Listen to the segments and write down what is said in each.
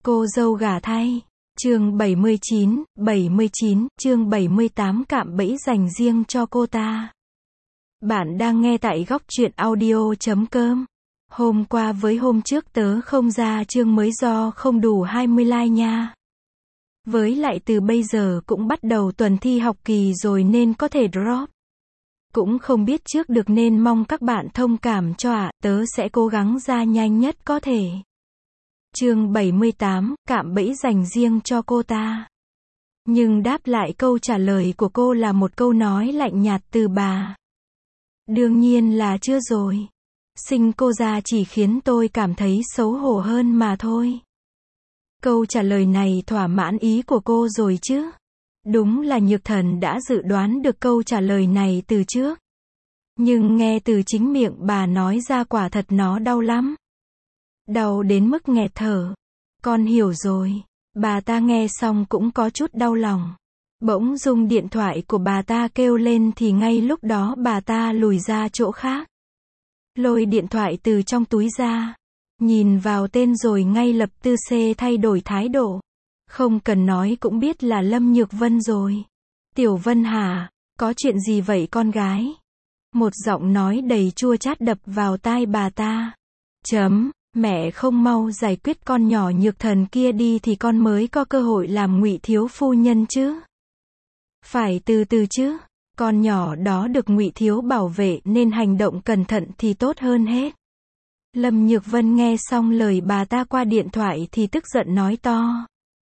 Cô dâu gả thay. Chương 79, chương 78 cạm bẫy dành riêng cho cô ta. Bạn đang nghe tại góc truyện audio.com. Hôm qua với hôm trước tớ không ra chương mới do không đủ 20 like nha. Với lại từ bây giờ cũng bắt đầu tuần thi học kỳ rồi nên có thể drop. Cũng không biết trước được nên mong các bạn thông cảm cho ạ, tớ sẽ cố gắng ra nhanh nhất có thể. Chương 78, cạm bẫy dành riêng cho cô ta. Nhưng đáp lại câu trả lời của cô là một câu nói lạnh nhạt từ bà. Đương nhiên là chưa rồi. Sinh cô ra chỉ khiến tôi cảm thấy xấu hổ hơn mà thôi. Câu trả lời này thỏa mãn ý của cô rồi chứ. Đúng là Nhược Thần đã dự đoán được câu trả lời này từ trước. Nhưng nghe từ chính miệng bà nói ra quả thật nó đau lắm. Đau đến mức nghẹt thở. Con hiểu rồi. Bà ta nghe xong cũng có chút đau lòng. Bỗng dưng điện thoại của bà ta kêu lên thì ngay lúc đó bà ta lùi ra chỗ khác. Lôi điện thoại từ trong túi ra. Nhìn vào tên rồi ngay lập tức thay đổi thái độ. Không cần nói cũng biết là Lâm Nhược Vân rồi. Tiểu Vân hả? Có chuyện gì vậy con gái? Một giọng nói đầy chua chát đập vào tai bà ta. Mẹ không mau giải quyết con nhỏ Nhược Thần kia đi thì con mới có cơ hội làm Ngụy thiếu phu nhân chứ. Phải từ từ chứ. Con nhỏ đó được Ngụy thiếu bảo vệ nên hành động cẩn thận thì tốt hơn hết. Lâm Nhược Vân nghe xong lời bà ta qua điện thoại thì tức giận nói to.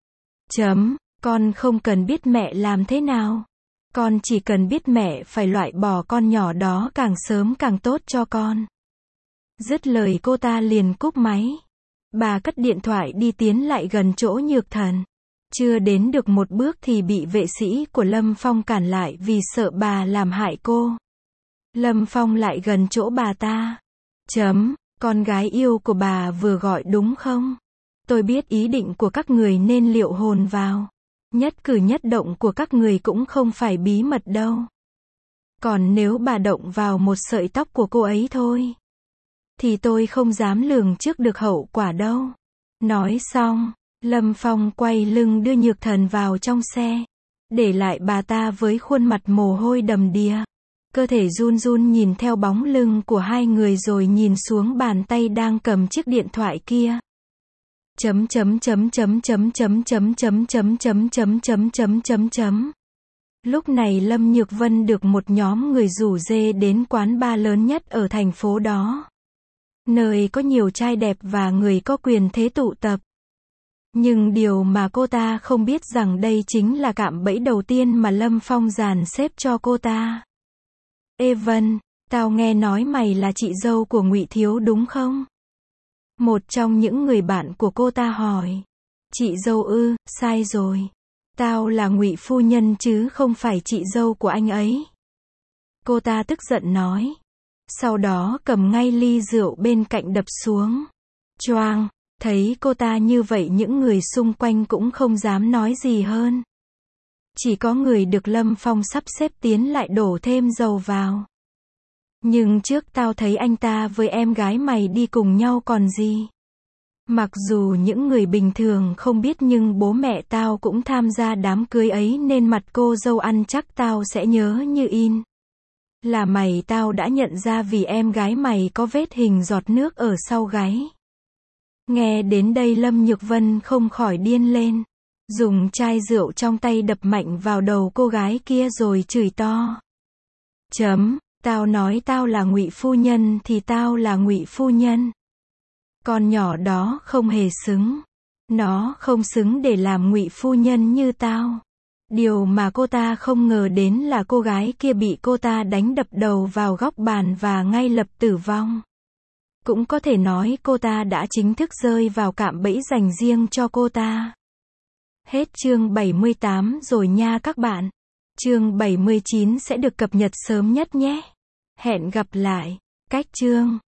Con không cần biết mẹ làm thế nào. Con chỉ cần biết mẹ phải loại bỏ con nhỏ đó càng sớm càng tốt cho con. Dứt lời cô ta liền cúp máy. Bà cất điện thoại đi tiến lại gần chỗ Nhược Thần. Chưa đến được một bước thì bị vệ sĩ của Lâm Phong cản lại vì sợ bà làm hại cô. Lâm Phong lại gần chỗ bà ta. Con gái yêu của bà vừa gọi đúng không? Tôi biết ý định của các người nên liệu hồn vào. Nhất cử nhất động của các người cũng không phải bí mật đâu. Còn nếu bà động vào một sợi tóc của cô ấy thôi, thì tôi không dám lường trước được hậu quả đâu. Nói xong, Lâm Phong quay lưng đưa Nhược Thần vào trong xe. Để lại bà ta với khuôn mặt mồ hôi đầm đìa. Cơ thể run run nhìn theo bóng lưng của hai người rồi nhìn xuống bàn tay đang cầm chiếc điện thoại kia. Lúc này Lâm Nhược Vân được một nhóm người rủ rê đến quán bar lớn nhất ở thành phố đó. Nơi có nhiều trai đẹp và người có quyền thế tụ tập. Nhưng điều mà cô ta không biết rằng đây chính là cạm bẫy đầu tiên mà Lâm Phong dàn xếp cho cô ta. Ê Vân, tao nghe nói mày là chị dâu của Ngụy thiếu đúng không? Một trong những người bạn của cô ta hỏi. Chị dâu ư? Sai rồi. Tao là Ngụy phu nhân chứ không phải chị dâu của anh ấy. Cô ta tức giận nói. Sau đó cầm ngay ly rượu bên cạnh đập xuống. Choang, thấy cô ta như vậy những người xung quanh cũng không dám nói gì hơn. Chỉ có người được Lâm Phong sắp xếp tiến lại đổ thêm dầu vào. Nhưng trước tao thấy anh ta với em gái mày đi cùng nhau còn gì. Mặc dù những người bình thường không biết nhưng bố mẹ tao cũng tham gia đám cưới ấy nên mặt cô dâu ăn chắc tao sẽ nhớ như in. Là mày tao đã nhận ra vì em gái mày có vết hình giọt nước ở sau gáy. Nghe đến đây Lâm Nhược Vân không khỏi điên lên. Dùng chai rượu trong tay đập mạnh vào đầu cô gái kia rồi chửi to. Tao nói tao là Ngụy phu nhân thì tao là Ngụy phu nhân. Con nhỏ đó không hề xứng. Nó không xứng để làm Ngụy phu nhân như tao. Điều mà cô ta không ngờ đến là cô gái kia bị cô ta đánh đập đầu vào góc bàn và ngay lập tử vong. Cũng có thể nói cô ta đã chính thức rơi vào cạm bẫy dành riêng cho cô ta. Hết chương 78 rồi nha các bạn. Chương 79 sẽ được cập nhật sớm nhất nhé. Hẹn gặp lại. Cách chương